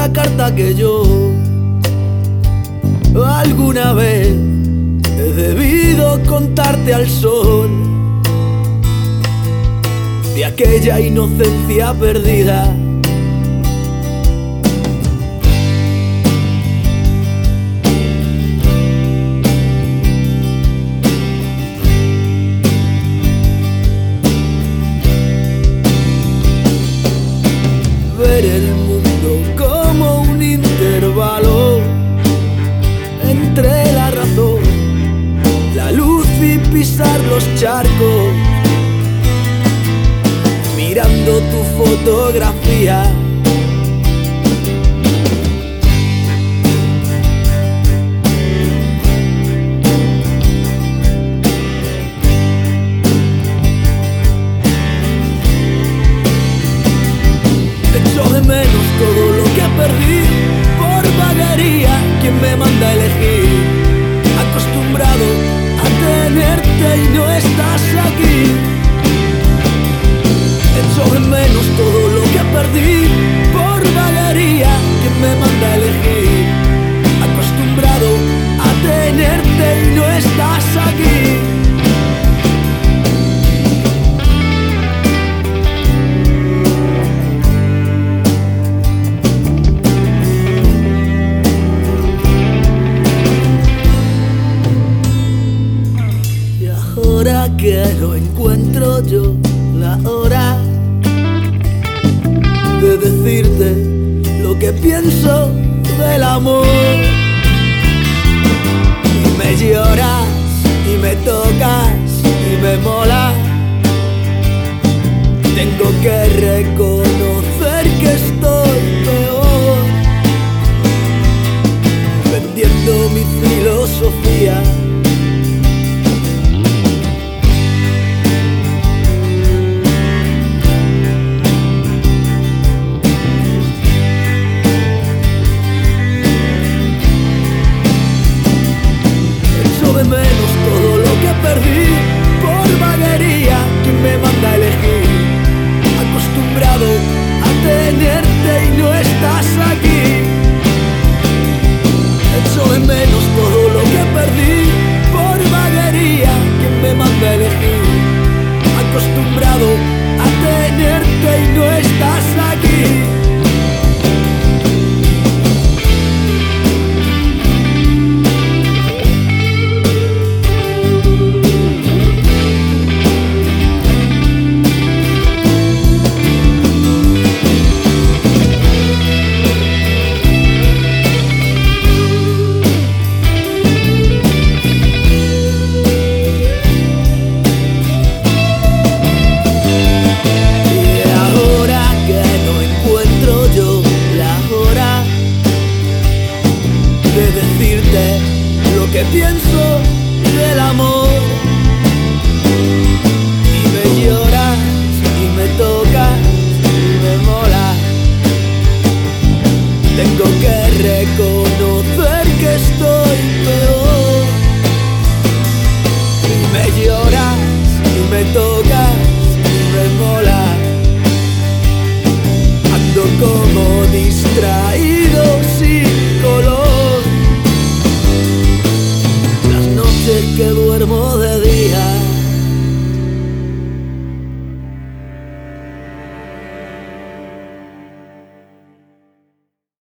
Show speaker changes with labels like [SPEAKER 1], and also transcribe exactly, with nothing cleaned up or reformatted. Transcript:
[SPEAKER 1] una carta que yo alguna vez he debido contarte al sol, de aquella inocencia perdida. Ver el mundo como un intervalo entre la razón, la luz y pisar los charcos, mirando tu fotografía. Echo de menos todo lo que perdí por vaguería. ¿Quién me manda a elegir? Acostumbrado a tenerte y no estás aquí. Echo de menos todo lo que perdí por vaguería. ¿Quién me manda a elegir? Acostumbrado a tenerte y no estás aquí. Ahora que no encuentro yo la hora de decirte lo que pienso del amor, y me lloras y me tocas y me mola. Tengo que reconocer que estoy peor, vendiendo mi filosofía. De menos todo lo que perdí por vaguería. ¿Quién me manda a elegir? Acostumbrado a tenerte y no estás aquí. Echo de menos todo lo que perdí por vaguería. ¿Quién me manda a elegir? Acostumbrado a tenerte y no estás aquí. De decirte lo que pienso del amor, y me lloras y me tocas y me mola. Tengo que reconocer que estoy peor, y me lloras y me tocas y me mola. Ando como distraído sin color, que duermo